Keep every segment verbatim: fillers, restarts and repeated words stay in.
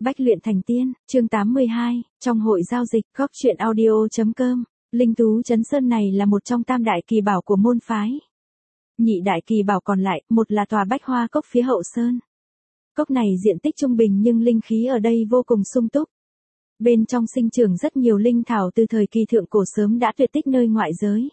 Bách luyện thành tiên, chương tám mươi hai, trong hội giao dịch, góc truyện audio.com, Linh Tú Trấn Sơn này là một trong tam đại kỳ bảo của môn phái. Nhị đại kỳ bảo còn lại, một là tòa Bách Hoa Cốc phía hậu sơn. Cốc này diện tích trung bình nhưng linh khí ở đây vô cùng sung túc. Bên trong sinh trưởng rất nhiều linh thảo từ thời kỳ thượng cổ sớm đã tuyệt tích nơi ngoại giới.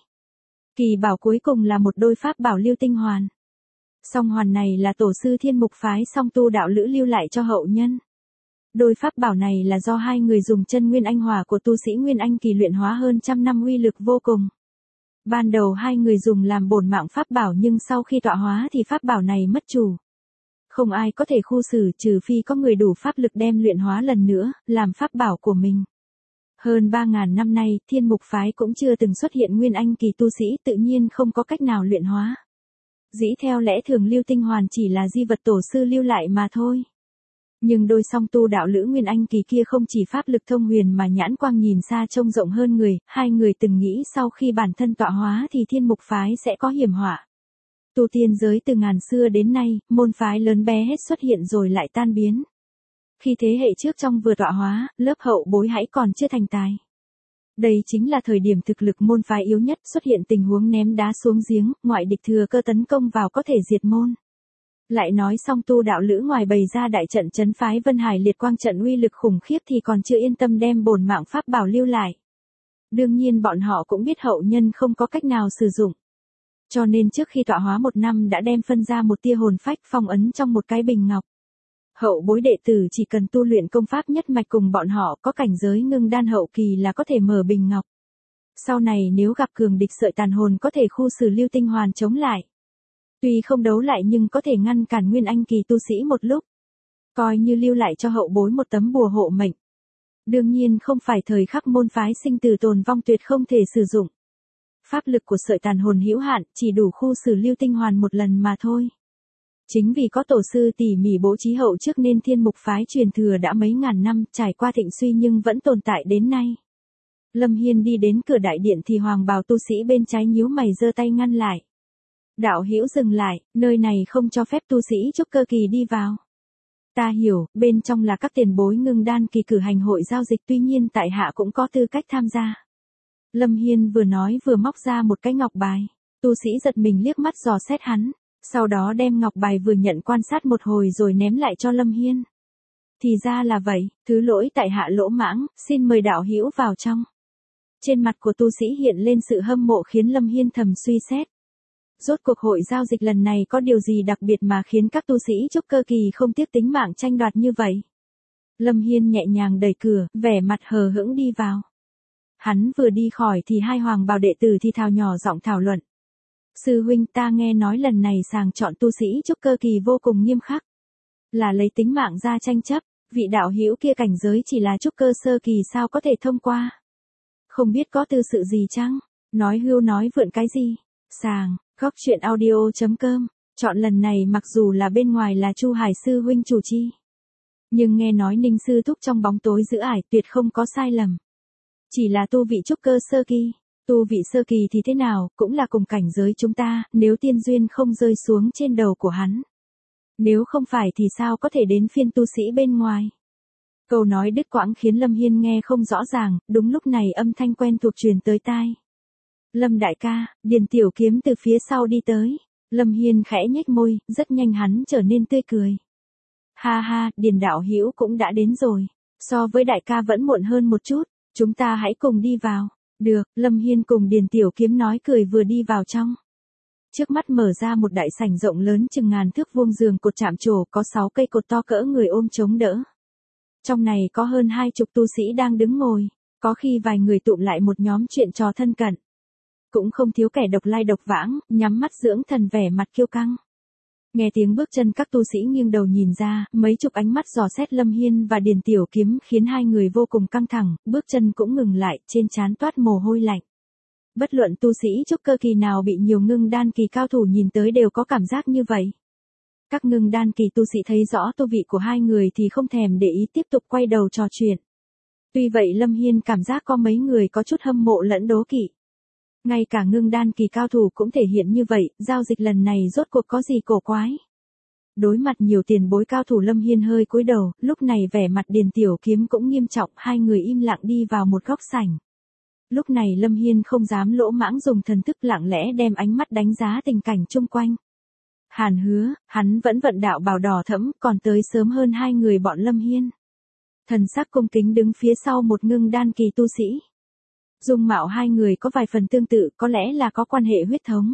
Kỳ bảo cuối cùng là một đôi pháp bảo lưu tinh hoàn. Song hoàn này là tổ sư Thiên Mục phái song tu đạo lữ lưu lại cho hậu nhân. Đôi pháp bảo này là do hai người dùng chân nguyên anh hỏa của tu sĩ Nguyên Anh kỳ luyện hóa hơn trăm năm uy lực vô cùng. Ban đầu hai người dùng làm bổn mạng pháp bảo nhưng sau khi tọa hóa thì pháp bảo này mất chủ. Không ai có thể khu xử trừ phi có người đủ pháp lực đem luyện hóa lần nữa, làm pháp bảo của mình. Hơn ba ngàn năm nay, Thiên Mục phái cũng chưa từng xuất hiện Nguyên Anh kỳ tu sĩ tự nhiên không có cách nào luyện hóa. Dĩ theo lẽ thường lưu tinh hoàn chỉ là di vật tổ sư lưu lại mà thôi. Nhưng đôi song tu đạo lữ Nguyên Anh kỳ kia không chỉ pháp lực thông huyền mà nhãn quang nhìn xa trông rộng hơn người, hai người từng nghĩ sau khi bản thân tọa hóa thì Thiên Mục phái sẽ có hiểm họa. Tu tiên giới từ ngàn xưa đến nay, môn phái lớn bé hết xuất hiện rồi lại tan biến. Khi thế hệ trước trong vừa tọa hóa, lớp hậu bối hãy còn chưa thành tài. Đây chính là thời điểm thực lực môn phái yếu nhất, xuất hiện tình huống ném đá xuống giếng, ngoại địch thừa cơ tấn công vào có thể diệt môn. Lại nói xong tu đạo lữ ngoài bày ra đại trận trấn phái Vân Hải liệt quang trận uy lực khủng khiếp thì còn chưa yên tâm đem bổn mạng pháp bảo lưu lại. Đương nhiên bọn họ cũng biết hậu nhân không có cách nào sử dụng. Cho nên trước khi tọa hóa một năm đã đem phân ra một tia hồn phách phong ấn trong một cái bình ngọc. Hậu bối đệ tử chỉ cần tu luyện công pháp nhất mạch cùng bọn họ có cảnh giới ngưng đan hậu kỳ là có thể mở bình ngọc. Sau này nếu gặp cường địch sợi tàn hồn có thể khu xử lưu tinh hoàn chống lại. Tuy không đấu lại nhưng có thể ngăn cản Nguyên Anh kỳ tu sĩ một lúc. Coi như lưu lại cho hậu bối một tấm bùa hộ mệnh. Đương nhiên không phải thời khắc môn phái sinh tử tồn vong tuyệt không thể sử dụng. Pháp lực của sợi tàn hồn hữu hạn chỉ đủ khu xử lưu tinh hoàn một lần mà thôi. Chính vì có tổ sư tỉ mỉ bố trí hậu trước nên Thiên Mục phái truyền thừa đã mấy ngàn năm trải qua thịnh suy nhưng vẫn tồn tại đến nay. Lâm Hiên đi đến cửa đại điện thì hoàng bào tu sĩ bên trái nhíu mày giơ tay ngăn lại. Đạo hữu dừng lại, nơi này không cho phép tu sĩ trúc cơ kỳ đi vào. Ta hiểu, bên trong là các tiền bối ngưng đan kỳ cử hành hội giao dịch tuy nhiên tại hạ cũng có tư cách tham gia. Lâm Hiên vừa nói vừa móc ra một cái ngọc bài. Tu sĩ giật mình liếc mắt dò xét hắn. Sau đó đem ngọc bài vừa nhận quan sát một hồi rồi ném lại cho Lâm Hiên. Thì ra là vậy, thứ lỗi tại hạ lỗ mãng, xin mời đạo hữu vào trong. Trên mặt của tu sĩ hiện lên sự hâm mộ khiến Lâm Hiên thầm suy xét. Rốt cuộc hội giao dịch lần này có điều gì đặc biệt mà khiến các tu sĩ trúc cơ kỳ không tiếc tính mạng tranh đoạt như vậy? Lâm Hiên nhẹ nhàng đẩy cửa, vẻ mặt hờ hững đi vào. Hắn vừa đi khỏi thì hai hoàng bào đệ tử thì thào nhỏ giọng thảo luận. Sư huynh, ta nghe nói lần này sàng chọn tu sĩ trúc cơ kỳ vô cùng nghiêm khắc. Là lấy tính mạng ra tranh chấp, vị đạo hữu kia cảnh giới chỉ là trúc cơ sơ kỳ sao có thể thông qua. Không biết có tư sự gì chăng? Nói hưu nói vượn cái gì? Sàng, góc truyện audio.com, chọn lần này mặc dù là bên ngoài là Chu Hải sư huynh chủ chi. Nhưng nghe nói Ninh sư thúc trong bóng tối giữ ải tuyệt không có sai lầm. Chỉ là tu vị trúc cơ sơ kỳ. Tu vị sơ kỳ thì thế nào, cũng là cùng cảnh giới chúng ta, nếu tiên duyên không rơi xuống trên đầu của hắn. Nếu không phải thì sao có thể đến phiên tu sĩ bên ngoài. Câu nói đứt quãng khiến Lâm Hiên nghe không rõ ràng, đúng lúc này âm thanh quen thuộc truyền tới tai. Lâm đại ca, Điền Tiểu Kiếm từ phía sau đi tới. Lâm Hiên khẽ nhếch môi, rất nhanh hắn trở nên tươi cười. Ha ha, Điền đạo hữu cũng đã đến rồi. So với đại ca vẫn muộn hơn một chút, chúng ta hãy cùng đi vào. Được, Lâm Hiên cùng Điền Tiểu Kiếm nói cười vừa đi vào trong. Trước mắt mở ra một đại sảnh rộng lớn chừng ngàn thước vuông giường cột chạm trổ có sáu cây cột to cỡ người ôm chống đỡ. Trong này có hơn hai chục tu sĩ đang đứng ngồi, có khi vài người tụm lại một nhóm chuyện trò thân cận. Cũng không thiếu kẻ độc lai độc vãng, nhắm mắt dưỡng thần vẻ mặt kiêu căng. Nghe tiếng bước chân các tu sĩ nghiêng đầu nhìn ra, mấy chục ánh mắt dò xét Lâm Hiên và Điền Tiểu Kiếm khiến hai người vô cùng căng thẳng, bước chân cũng ngừng lại, trên trán toát mồ hôi lạnh. Bất luận tu sĩ trúc cơ kỳ nào bị nhiều ngưng đan kỳ cao thủ nhìn tới đều có cảm giác như vậy. Các ngưng đan kỳ tu sĩ thấy rõ tu vị của hai người thì không thèm để ý tiếp tục quay đầu trò chuyện. Tuy vậy Lâm Hiên cảm giác có mấy người có chút hâm mộ lẫn đố kỵ. Ngay cả ngưng đan kỳ cao thủ cũng thể hiện như vậy, giao dịch lần này rốt cuộc có gì cổ quái. Đối mặt nhiều tiền bối cao thủ Lâm Hiên hơi cúi đầu, lúc này vẻ mặt Điền Tiểu Kiếm cũng nghiêm trọng, hai người im lặng đi vào một góc sảnh. Lúc này Lâm Hiên không dám lỗ mãng dùng thần thức lặng lẽ đem ánh mắt đánh giá tình cảnh chung quanh. Hàn Hứa, hắn vẫn vận đạo bào đỏ thẫm, còn tới sớm hơn hai người bọn Lâm Hiên. Thần sắc cung kính đứng phía sau một ngưng đan kỳ tu sĩ. Dung mạo hai người có vài phần tương tự, có lẽ là có quan hệ huyết thống.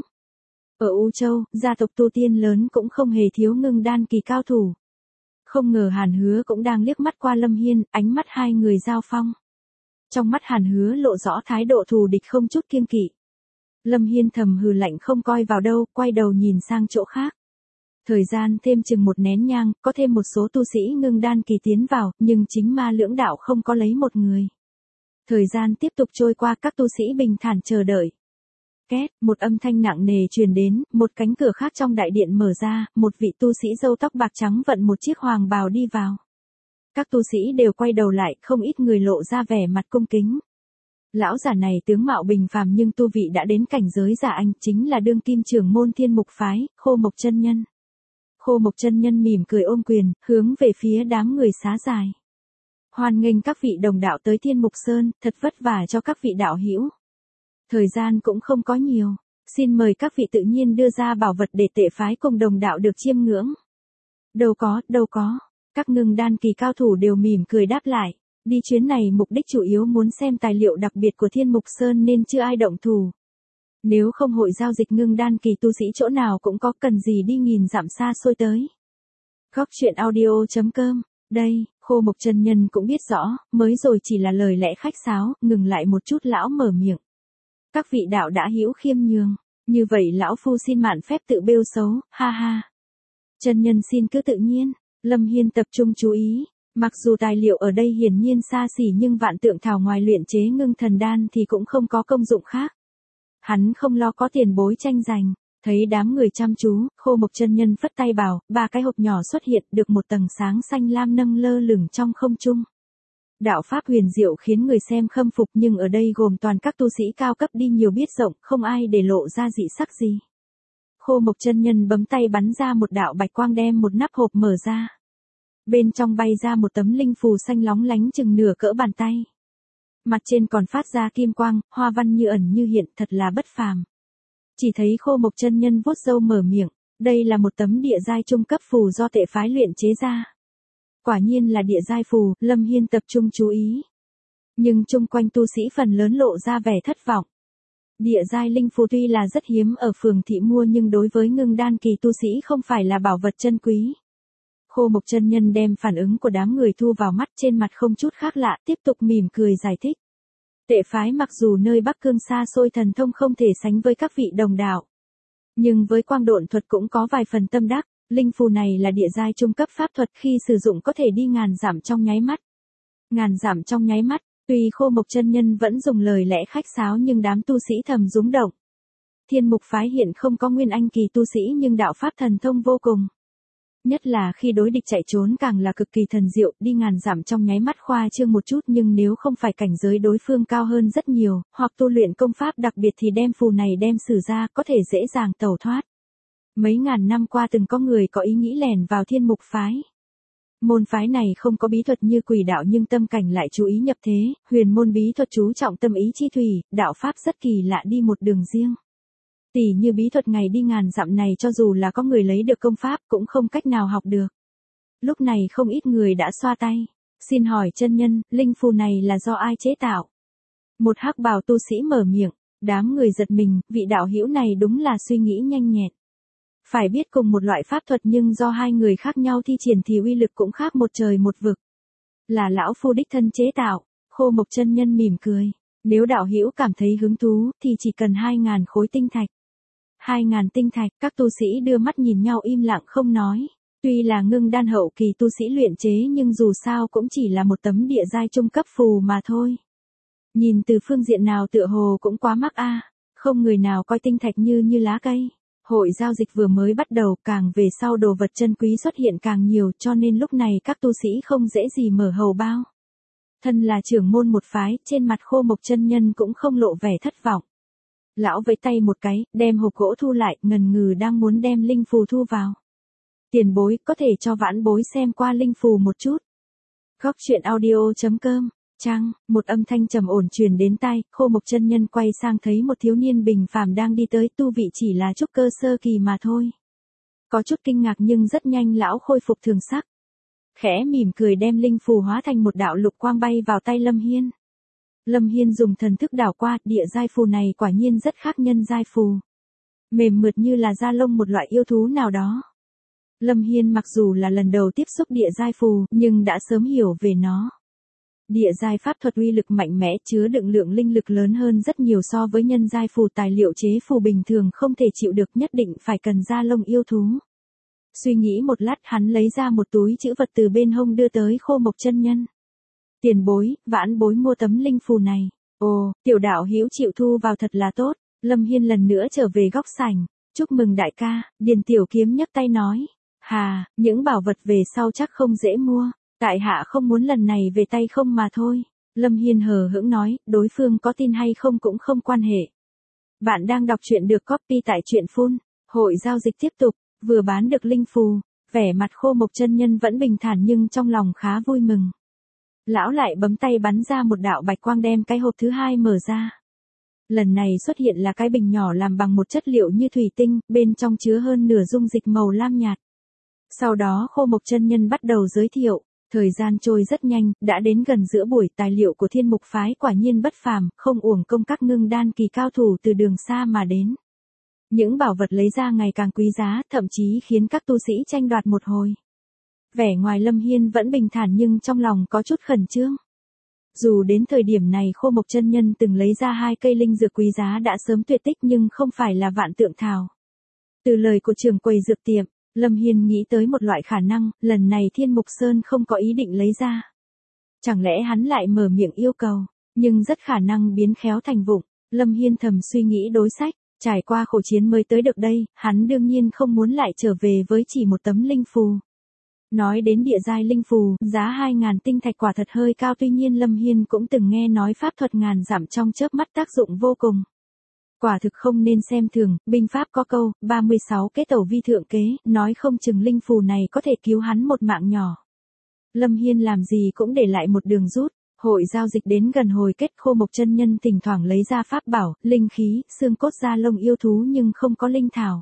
Ở U Châu, gia tộc tu tiên lớn cũng không hề thiếu ngưng đan kỳ cao thủ. Không ngờ Hàn Hứa cũng đang liếc mắt qua Lâm Hiên, ánh mắt hai người giao phong. Trong mắt Hàn Hứa lộ rõ thái độ thù địch không chút kiêng kỵ. Lâm Hiên thầm hừ lạnh không coi vào đâu, quay đầu nhìn sang chỗ khác. Thời gian thêm chừng một nén nhang, có thêm một số tu sĩ ngưng đan kỳ tiến vào, nhưng chính ma lưỡng đạo không có lấy một người. Thời gian tiếp tục trôi qua, các tu sĩ bình thản chờ đợi. Két, một âm thanh nặng nề truyền đến, một cánh cửa khác trong đại điện mở ra, một vị tu sĩ râu tóc bạc trắng vận một chiếc hoàng bào đi vào. Các tu sĩ đều quay đầu lại, không ít người lộ ra vẻ mặt cung kính. Lão giả này tướng mạo bình phàm nhưng tu vị đã đến cảnh giới giả anh, chính là đương kim trưởng môn Thiên Mục phái, Khô Mộc chân nhân. Khô Mộc chân nhân mỉm cười ôm quyền, hướng về phía đám người xá dài. Hoan nghênh các vị đồng đạo tới Thiên Mục Sơn, thật vất vả cho các vị đạo hữu. Thời gian cũng không có nhiều, xin mời các vị tự nhiên đưa ra bảo vật để tệ phái cùng đồng đạo được chiêm ngưỡng. Đâu có, đâu có, các ngưng đan kỳ cao thủ đều mỉm cười đáp lại. Đi chuyến này mục đích chủ yếu muốn xem tài liệu đặc biệt của Thiên Mục Sơn nên chưa ai động thủ. Nếu không hội giao dịch ngưng đan kỳ tu sĩ chỗ nào cũng có, cần gì đi nghìn dặm xa xôi tới. Góc truyện audio chấm com, đây, Khô Mộc chân nhân cũng biết rõ, mới rồi chỉ là lời lẽ khách sáo, ngừng lại một chút lão mở miệng. Các vị đạo đã hữu khiêm nhường, như vậy lão phu xin mạn phép tự bêu xấu, ha ha. Chân nhân xin cứ tự nhiên, Lâm Hiên tập trung chú ý. Mặc dù tài liệu ở đây hiển nhiên xa xỉ nhưng vạn tượng thảo ngoài luyện chế ngưng thần đan thì cũng không có công dụng khác. Hắn không lo có tiền bối tranh giành, thấy đám người chăm chú, Khô Mộc chân nhân phất tay bảo, ba cái hộp nhỏ xuất hiện được một tầng sáng xanh lam nâng lơ lửng trong không trung. Đạo pháp huyền diệu khiến người xem khâm phục nhưng ở đây gồm toàn các tu sĩ cao cấp đi nhiều biết rộng, không ai để lộ ra dị sắc gì. Khô Mộc chân nhân bấm tay bắn ra một đạo bạch quang đem một nắp hộp mở ra. Bên trong bay ra một tấm linh phù xanh lóng lánh chừng nửa cỡ bàn tay. Mặt trên còn phát ra kim quang, hoa văn như ẩn như hiện, thật là bất phàm. Chỉ thấy Khô Mộc chân nhân vuốt râu mở miệng, đây là một tấm địa giai trung cấp phù do tệ phái luyện chế ra. Quả nhiên là địa giai phù, Lâm Hiên tập trung chú ý. Nhưng chung quanh tu sĩ phần lớn lộ ra vẻ thất vọng. Địa giai linh phù tuy là rất hiếm ở phường thị mua nhưng đối với ngưng đan kỳ tu sĩ không phải là bảo vật chân quý. Khô Mộc chân nhân đem phản ứng của đám người thu vào mắt, trên mặt không chút khác lạ, tiếp tục mỉm cười giải thích. Tệ phái mặc dù nơi Bắc Cương xa xôi thần thông không thể sánh với các vị đồng đạo, nhưng với quang độn thuật cũng có vài phần tâm đắc. Linh phù này là địa giai trung cấp pháp thuật, khi sử dụng có thể đi ngàn dặm trong nháy mắt. Ngàn dặm trong nháy mắt, tuy Khô Mộc chân nhân vẫn dùng lời lẽ khách sáo nhưng đám tu sĩ thầm rúng động. Thiên Mục phái hiện không có nguyên anh kỳ tu sĩ nhưng đạo pháp thần thông vô cùng. Nhất là khi đối địch chạy trốn càng là cực kỳ thần diệu, đi ngàn dặm trong nháy mắt khoa trương một chút nhưng nếu không phải cảnh giới đối phương cao hơn rất nhiều, hoặc tu luyện công pháp đặc biệt thì đem phù này đem sử ra có thể dễ dàng tẩu thoát. Mấy ngàn năm qua từng có người có ý nghĩ lẻn vào Thiên Mục phái. Môn phái này không có bí thuật như quỷ đạo nhưng tâm cảnh lại chú ý nhập thế, huyền môn bí thuật chú trọng tâm ý chi thủy, đạo pháp rất kỳ lạ đi một đường riêng. Tỷ như bí thuật ngày đi ngàn dặm này cho dù là có người lấy được công pháp cũng không cách nào học được. Lúc này không ít người đã xoa tay. Xin hỏi chân nhân, linh phù này là do ai chế tạo? Một hắc bào tu sĩ mở miệng, đám người giật mình, vị đạo hữu này đúng là suy nghĩ nhanh nhẹn. Phải biết cùng một loại pháp thuật nhưng do hai người khác nhau thi triển thì uy lực cũng khác một trời một vực. Là lão phu đích thân chế tạo, Khô Mộc chân nhân mỉm cười. Nếu đạo hữu cảm thấy hứng thú thì chỉ cần hai ngàn khối tinh thạch. Hai ngàn tinh thạch, các tu sĩ đưa mắt nhìn nhau im lặng không nói. Tuy là ngưng đan hậu kỳ tu sĩ luyện chế nhưng dù sao cũng chỉ là một tấm địa giai trung cấp phù mà thôi. Nhìn từ phương diện nào tựa hồ cũng quá mắc a, không người nào coi tinh thạch như như lá cây. Hội giao dịch vừa mới bắt đầu, càng về sau đồ vật chân quý xuất hiện càng nhiều cho nên lúc này các tu sĩ không dễ gì mở hầu bao. Thân là trưởng môn một phái, trên mặt Khô Mộc chân nhân cũng không lộ vẻ thất vọng. Lão vẫy tay một cái, đem hộp gỗ thu lại, ngần ngừ đang muốn đem linh phù thu vào. Tiền bối, có thể cho vãn bối xem qua linh phù một chút. Góc truyện audio.com, Trang, một âm thanh trầm ổn truyền đến tai, Khô Mộc chân nhân quay sang thấy một thiếu niên bình phàm đang đi tới, tu vị chỉ là trúc cơ sơ kỳ mà thôi. Có chút kinh ngạc nhưng rất nhanh lão khôi phục thường sắc. Khẽ mỉm cười đem linh phù hóa thành một đạo lục quang bay vào tay Lâm Hiên. Lâm Hiên dùng thần thức đảo qua, địa giai phù này quả nhiên rất khác nhân giai phù. Mềm mượt như là da lông một loại yêu thú nào đó. Lâm Hiên mặc dù là lần đầu tiếp xúc địa giai phù, nhưng đã sớm hiểu về nó. Địa giai pháp thuật uy lực mạnh mẽ, chứa đựng lượng linh lực lớn hơn rất nhiều so với nhân giai phù, tài liệu chế phù bình thường không thể chịu được, nhất định phải cần da lông yêu thú. Suy nghĩ một lát, hắn lấy ra một túi trữ vật từ bên hông đưa tới Khô Mộc chân nhân. Tiền bối, vãn bối mua tấm linh phù này. Ồ, tiểu đạo hữu chịu thu vào thật là tốt. Lâm Hiên lần nữa trở về góc sảnh. Chúc mừng đại ca, Điền Tiểu Kiếm nhấc tay nói. Hà, những bảo vật về sau chắc không dễ mua. Tại hạ không muốn lần này về tay không mà thôi. Lâm Hiên hờ hững nói, đối phương có tin hay không cũng không quan hệ. Bạn đang đọc truyện được copy tại truyện phun. Hội giao dịch tiếp tục, vừa bán được linh phù. Vẻ mặt Khô Mộc chân nhân vẫn bình thản nhưng trong lòng khá vui mừng. Lão lại bấm tay bắn ra một đạo bạch quang đem cái hộp thứ hai mở ra. Lần này xuất hiện là cái bình nhỏ làm bằng một chất liệu như thủy tinh, bên trong chứa hơn nửa dung dịch màu lam nhạt. Sau đó Khô Mộc chân nhân bắt đầu giới thiệu, thời gian trôi rất nhanh, đã đến gần giữa buổi, tài liệu của Thiên Mục phái quả nhiên bất phàm, không uổng công các ngưng đan kỳ cao thủ từ đường xa mà đến. Những bảo vật lấy ra ngày càng quý giá, thậm chí khiến các tu sĩ tranh đoạt một hồi. Vẻ ngoài Lâm Hiên vẫn bình thản nhưng trong lòng có chút khẩn trương. Dù đến thời điểm này Khô Mộc chân nhân từng lấy ra hai cây linh dược quý giá đã sớm tuyệt tích nhưng không phải là vạn tượng thảo. Từ lời của trưởng quầy dược tiệm, Lâm Hiên nghĩ tới một loại khả năng, lần này Thiên Mục Sơn không có ý định lấy ra. Chẳng lẽ hắn lại mở miệng yêu cầu, nhưng rất khả năng biến khéo thành vụng. Lâm Hiên thầm suy nghĩ đối sách, trải qua khổ chiến mới tới được đây, hắn đương nhiên không muốn lại trở về với chỉ một tấm linh phù. Nói đến địa giai linh phù, giá hai ngàn tinh thạch quả thật hơi cao, tuy nhiên Lâm Hiên cũng từng nghe nói pháp thuật ngàn dặm trong chớp mắt tác dụng vô cùng. Quả thực không nên xem thường, binh pháp có câu, ba mươi sáu kế tẩu vi thượng kế, nói không chừng linh phù này có thể cứu hắn một mạng nhỏ. Lâm Hiên làm gì cũng để lại một đường rút, hội giao dịch đến gần hồi kết, Khô Mộc chân nhân thỉnh thoảng lấy ra pháp bảo, linh khí, xương cốt da lông yêu thú nhưng không có linh thảo.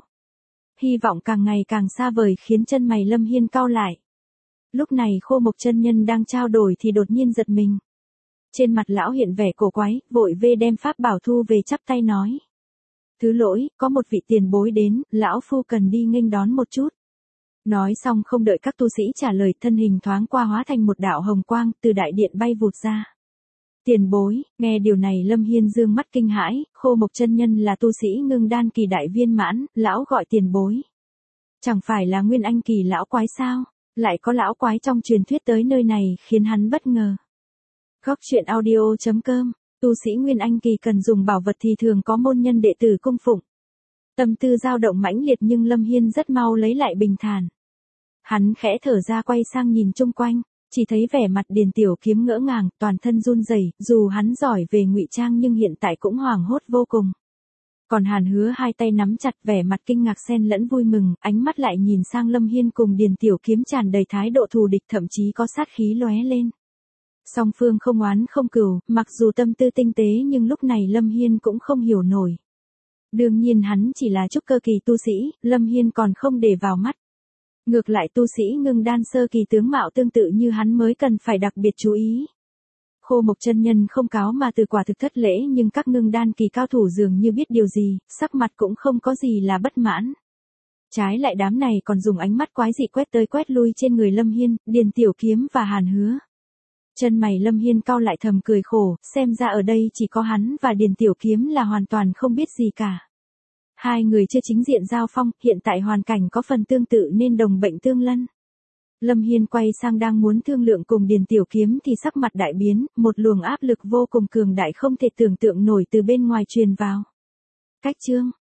Hy vọng càng ngày càng xa vời khiến chân mày Lâm Hiên cau lại. Lúc này Khô Mộc chân nhân đang trao đổi thì đột nhiên giật mình. Trên mặt lão hiện vẻ cổ quái, vội vê đem pháp bảo thu về chắp tay nói. Thứ lỗi, có một vị tiền bối đến, lão phu cần đi nghênh đón một chút. Nói xong không đợi các tu sĩ trả lời, thân hình thoáng qua hóa thành một đạo hồng quang, từ đại điện bay vụt ra. Tiền bối, nghe điều này Lâm Hiên dương mắt kinh hãi, Khô Mộc chân nhân là tu sĩ ngưng đan kỳ đại viên mãn, lão gọi tiền bối. Chẳng phải là Nguyên Anh kỳ lão quái sao? Lại có lão quái trong truyền thuyết tới nơi này khiến hắn bất ngờ. Góc truyện audio.com, tu sĩ Nguyên Anh kỳ cần dùng bảo vật thì thường có môn nhân đệ tử cung phụng. Tâm tư dao động mãnh liệt nhưng Lâm Hiên rất mau lấy lại bình thản. Hắn khẽ thở ra quay sang nhìn chung quanh, chỉ thấy vẻ mặt Điền Tiểu Kiếm ngỡ ngàng, toàn thân run rẩy, dù hắn giỏi về ngụy trang nhưng hiện tại cũng hoảng hốt vô cùng. Còn Hàn Hứa hai tay nắm chặt, vẻ mặt kinh ngạc xen lẫn vui mừng, ánh mắt lại nhìn sang Lâm Hiên cùng Điền Tiểu Kiếm tràn đầy thái độ thù địch, thậm chí có sát khí lóe lên. Song phương không oán không cừu, mặc dù tâm tư tinh tế nhưng lúc này Lâm Hiên cũng không hiểu nổi. Đương nhiên hắn chỉ là trúc cơ kỳ tu sĩ, Lâm Hiên còn không để vào mắt. Ngược lại tu sĩ ngưng đan sơ kỳ tướng mạo tương tự như hắn mới cần phải đặc biệt chú ý. Khô Mộc chân nhân không cáo mà từ, quả thực thất lễ, nhưng các ngưng đan kỳ cao thủ dường như biết điều gì, sắc mặt cũng không có gì là bất mãn. Trái lại đám này còn dùng ánh mắt quái dị quét tới quét lui trên người Lâm Hiên, Điền Tiểu Kiếm và Hàn Hứa. Chân mày Lâm Hiên cau lại thầm cười khổ, xem ra ở đây chỉ có hắn và Điền Tiểu Kiếm là hoàn toàn không biết gì cả. Hai người chưa chính diện giao phong, hiện tại hoàn cảnh có phần tương tự nên đồng bệnh tương lân. Lâm Hiên quay sang đang muốn thương lượng cùng Điền Tiểu Kiếm thì sắc mặt đại biến, một luồng áp lực vô cùng cường đại không thể tưởng tượng nổi từ bên ngoài truyền vào. Cách chương,